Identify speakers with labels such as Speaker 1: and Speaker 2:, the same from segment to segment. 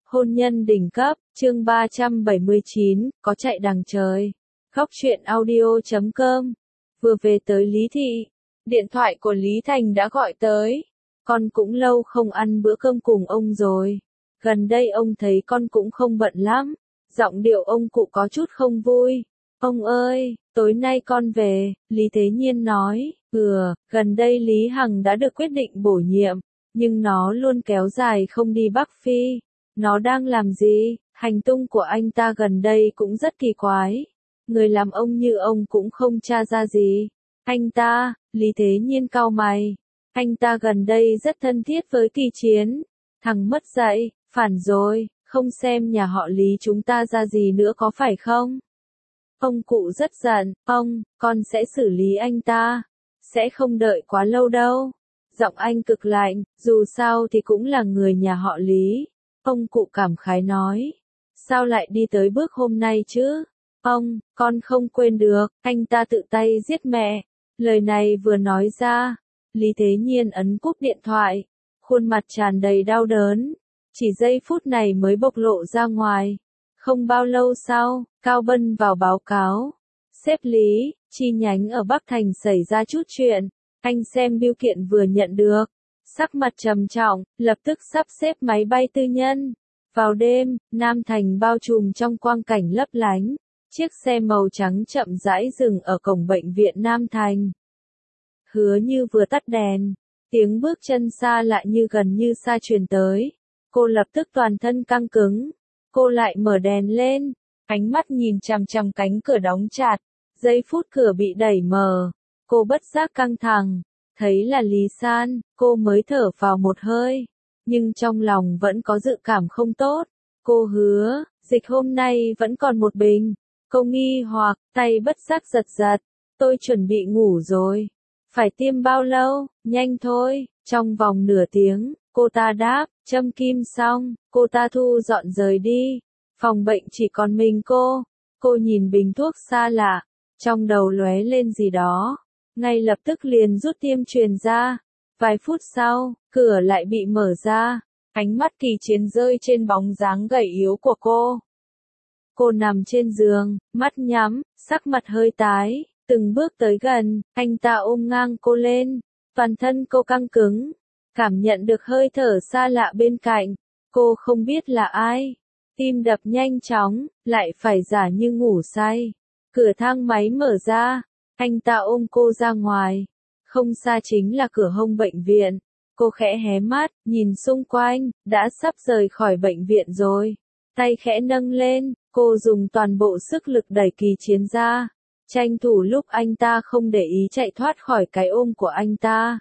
Speaker 1: Hôn nhân đỉnh cấp, chương 379, có chạy đằng trời. Góc truyện audio.com. Vừa về tới Lý Thị, điện thoại của Lý Thành đã gọi tới. Con cũng lâu không ăn bữa cơm cùng ông rồi. Gần đây ông thấy con cũng không bận lắm. Giọng điệu ông cụ có chút không vui. Ông ơi, tối nay con về, Lý Thế Nhiên nói. Gần đây Lý Hằng đã được quyết định bổ nhiệm, nhưng nó luôn kéo dài không đi Bắc Phi. Nó đang làm gì? Hành tung của anh ta gần đây cũng rất kỳ quái. Người làm ông như ông cũng không tra ra gì. Anh ta, Lý Thế Nhiên cau mày. Anh ta gần đây rất thân thiết với Kỳ Chiến. Thằng mất dạy, phản rồi, không xem nhà họ Lý chúng ta ra gì nữa có phải không? Ông cụ rất giận, con sẽ xử lý anh ta. Sẽ không đợi quá lâu đâu. Giọng anh cực lạnh, dù sao thì cũng là người nhà họ Lý. Ông cụ cảm khái nói. Sao lại đi tới bước hôm nay chứ? Con không quên được, anh ta tự tay giết mẹ. Lời này vừa nói ra, Lý Thế Nhiên ấn cúp điện thoại. Khuôn mặt tràn đầy đau đớn. Chỉ giây phút này mới bộc lộ ra ngoài. Không bao lâu sau, Cao Bân vào báo cáo. Sếp Lý, chi nhánh ở Bắc Thành xảy ra chút chuyện. Anh xem bưu kiện vừa nhận được. Sắc mặt trầm trọng, lập tức sắp xếp máy bay tư nhân. Vào đêm, Nam Thành bao trùm trong quang cảnh lấp lánh. Chiếc xe màu trắng chậm rãi dừng ở cổng bệnh viện Nam Thành. Hứa Như vừa tắt đèn. Tiếng bước chân xa lại như gần như xa truyền tới. Cô lập tức toàn thân căng cứng. Cô lại mở đèn lên. Ánh mắt nhìn chằm chằm cánh cửa đóng chặt. Giây phút cửa bị đẩy mở. Cô bất giác căng thẳng. Thấy là Lý San, cô mới thở vào một hơi. Nhưng trong lòng vẫn có dự cảm không tốt. Cô hứa, dịch hôm nay vẫn còn một bình. Cô nghi hoặc, tay bất giác giật giật. Tôi chuẩn bị ngủ rồi. Phải tiêm bao lâu? Nhanh thôi. Trong vòng nửa tiếng, cô ta đáp, châm kim xong, cô ta thu dọn rời đi. Phòng bệnh chỉ còn mình cô. Cô nhìn bình thuốc xa lạ. Trong đầu lóe lên gì đó. Ngay lập tức liền rút tiêm truyền ra. Vài phút sau, cửa lại bị mở ra. Ánh mắt Kỳ Chiến rơi trên bóng dáng gầy yếu của cô. Cô nằm trên giường, mắt nhắm, sắc mặt hơi tái, từng bước tới gần, anh ta ôm ngang cô lên. Toàn thân cô căng cứng, cảm nhận được hơi thở xa lạ bên cạnh. Cô không biết là ai. Tim đập nhanh chóng, lại phải giả như ngủ say. Cửa thang máy mở ra. Anh ta ôm cô ra ngoài. Không xa chính là cửa hông bệnh viện. Cô khẽ hé mắt, nhìn xung quanh, đã sắp rời khỏi bệnh viện rồi. Tay khẽ nâng lên, cô dùng toàn bộ sức lực đẩy Kỳ Chiến ra. Tranh thủ lúc anh ta không để ý chạy thoát khỏi cái ôm của anh ta.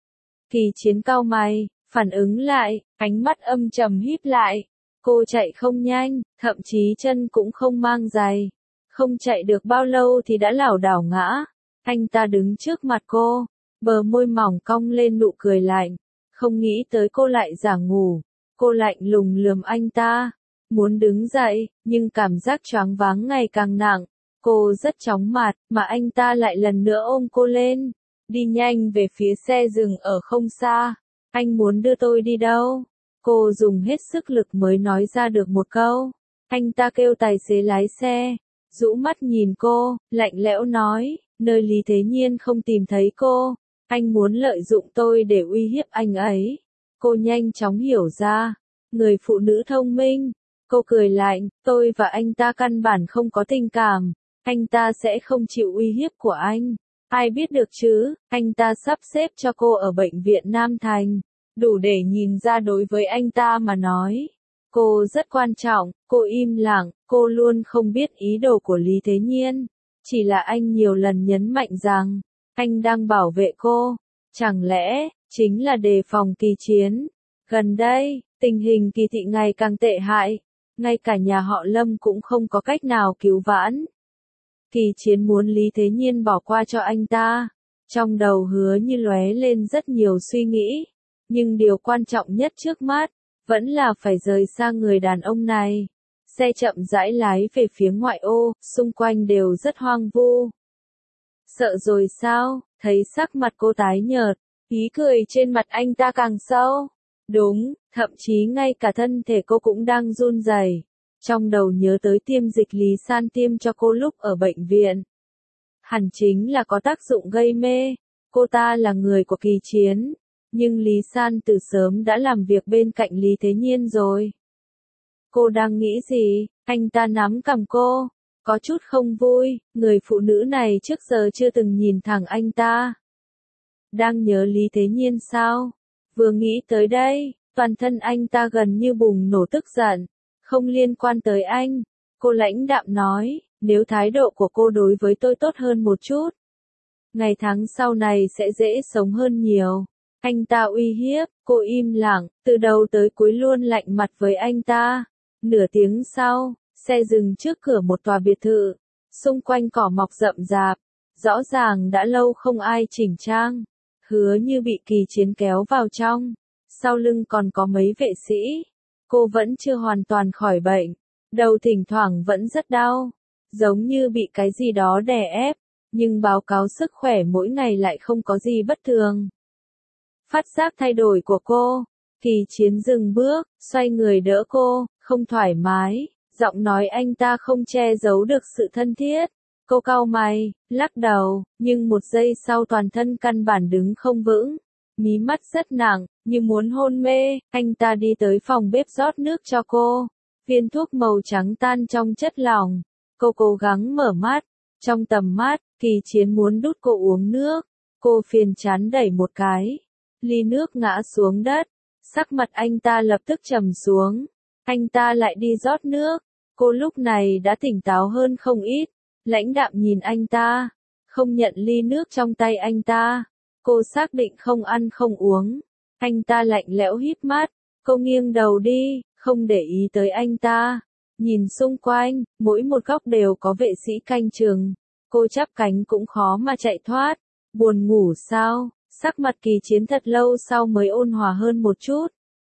Speaker 1: Kỳ Chiến cau mày, phản ứng lại, ánh mắt âm trầm híp lại. Cô chạy không nhanh, thậm chí chân cũng không mang giày. Không chạy được bao lâu thì đã lảo đảo ngã. Anh ta đứng trước mặt cô, bờ môi mỏng cong lên nụ cười lạnh. Không nghĩ tới cô lại giả ngủ. Cô lạnh lùng lườm anh ta. Muốn đứng dậy, nhưng cảm giác choáng váng ngày càng nặng. Cô rất chóng mặt, mà anh ta lại lần nữa ôm cô lên. Đi nhanh về phía xe dừng ở không xa. Anh muốn đưa tôi đi đâu? Cô dùng hết sức lực mới nói ra được một câu. Anh ta kêu tài xế lái xe. Rũ mắt nhìn cô, lạnh lẽo nói, nơi Lý Thế Nhiên không tìm thấy cô. Anh muốn lợi dụng tôi để uy hiếp anh ấy. Cô nhanh chóng hiểu ra. Người phụ nữ thông minh. Cô cười lạnh, tôi và anh ta căn bản không có tình cảm. Anh ta sẽ không chịu uy hiếp của anh. Ai biết được chứ, anh ta sắp xếp cho cô ở bệnh viện Nam Thành. Đủ để nhìn ra đối với anh ta mà nói. Cô rất quan trọng, cô im lặng, cô luôn không biết ý đồ của Lý Thế Nhiên. Chỉ là anh nhiều lần nhấn mạnh rằng, anh đang bảo vệ cô. Chẳng lẽ, chính là đề phòng Kỳ Chiến. Gần đây, tình hình Kỳ thị ngày càng tệ hại. Ngay cả nhà họ Lâm cũng không có cách nào cứu vãn. Kỳ Chiến muốn Lý Thế Nhiên bỏ qua cho anh ta. Trong đầu Hứa Như lóe lên rất nhiều suy nghĩ. Nhưng điều quan trọng nhất trước mắt, vẫn là phải rời xa người đàn ông này. Xe chậm rãi lái về phía ngoại ô, xung quanh đều rất hoang vu. Sợ rồi sao? Thấy sắc mặt cô tái nhợt, ý cười trên mặt anh ta càng sâu. Đúng, thậm chí ngay cả thân thể cô cũng đang run rẩy. Trong đầu nhớ tới tiêm dịch Lý San tiêm cho cô lúc ở bệnh viện. Hẳn chính là có tác dụng gây mê. Cô ta là người của Kỳ Chiến. Nhưng Lý San từ sớm đã làm việc bên cạnh Lý Thế Nhiên rồi. Cô đang nghĩ gì? Anh ta nắm cằm cô. Có chút không vui, người phụ nữ này trước giờ chưa từng nhìn thẳng anh ta. Đang nhớ Lý Thế Nhiên sao? Vừa nghĩ tới đây, toàn thân anh ta gần như bùng nổ tức giận. Không liên quan tới anh. Cô lãnh đạm nói, nếu thái độ của cô đối với tôi tốt hơn một chút, ngày tháng sau này sẽ dễ sống hơn nhiều. Anh ta uy hiếp, cô im lặng, từ đầu tới cuối luôn lạnh mặt với anh ta. Nửa tiếng sau, xe dừng trước cửa một tòa biệt thự. Xung quanh cỏ mọc rậm rạp, rõ ràng đã lâu không ai chỉnh trang. Hứa Như bị Kỳ Chiến kéo vào trong, sau lưng còn có mấy vệ sĩ. Cô vẫn chưa hoàn toàn khỏi bệnh, đầu thỉnh thoảng vẫn rất đau, giống như bị cái gì đó đè ép, nhưng báo cáo sức khỏe mỗi ngày lại không có gì bất thường. Phát giác thay đổi của cô, Kỳ Chiến dừng bước, xoay người đỡ cô, không thoải mái, giọng nói anh ta không che giấu được sự thân thiết. Cô cau mày, lắc đầu, nhưng một giây sau toàn thân căn bản đứng không vững. Mí mắt rất nặng, như muốn hôn mê, anh ta đi tới phòng bếp rót nước cho cô. Viên thuốc màu trắng tan trong chất lỏng. Cô cố gắng mở mắt. Trong tầm mắt, Kỳ Chiến muốn đút cô uống nước. Cô phiền chán đẩy một cái. Ly nước ngã xuống đất. Sắc mặt anh ta lập tức trầm xuống. Anh ta lại đi rót nước. Cô lúc này đã tỉnh táo hơn không ít. Lãnh đạm nhìn anh ta. Không nhận ly nước trong tay anh ta. Cô xác định không ăn không uống. Anh ta lạnh lẽo híp mắt. Cô nghiêng đầu đi, không để ý tới anh ta. Nhìn xung quanh, mỗi một góc đều có vệ sĩ canh chừng. Cô chắp cánh cũng khó mà chạy thoát. Buồn ngủ sao? Sắc mặt Kỳ Chiến thật lâu sau mới ôn hòa hơn một chút.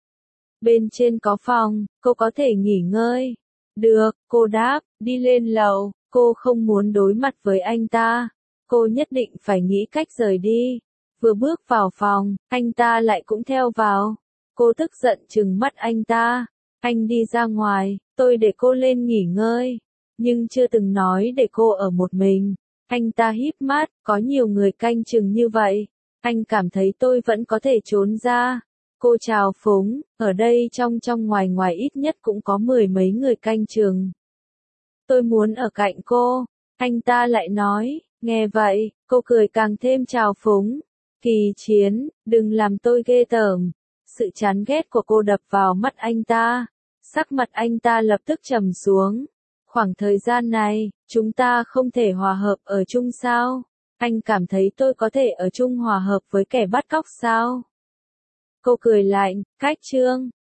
Speaker 1: Bên trên có phòng, cô có thể nghỉ ngơi. Được, cô đáp, đi lên lầu. Cô không muốn đối mặt với anh ta. Cô nhất định phải nghĩ cách rời đi. Vừa bước vào phòng, anh ta lại cũng theo vào. Cô tức giận trừng mắt anh ta. Anh đi ra ngoài, tôi để cô lên nghỉ ngơi. Nhưng chưa từng nói để cô ở một mình. Anh ta híp mắt, có nhiều người canh chừng như vậy. Anh cảm thấy tôi vẫn có thể trốn ra. Cô chào phúng, ở đây trong ngoài ngoài ít nhất cũng có 10 mấy người canh chừng. Tôi muốn ở cạnh cô. Anh ta lại nói, nghe vậy, cô cười càng thêm trào phúng. Kỳ Chiến, đừng làm tôi ghê tởm. Sự chán ghét của cô đập vào mắt anh ta. Sắc mặt anh ta lập tức trầm xuống. Khoảng thời gian này, chúng ta không thể hòa hợp ở chung sao? Anh cảm thấy tôi có thể ở chung hòa hợp với kẻ bắt cóc sao? Cô cười lạnh, cách trương.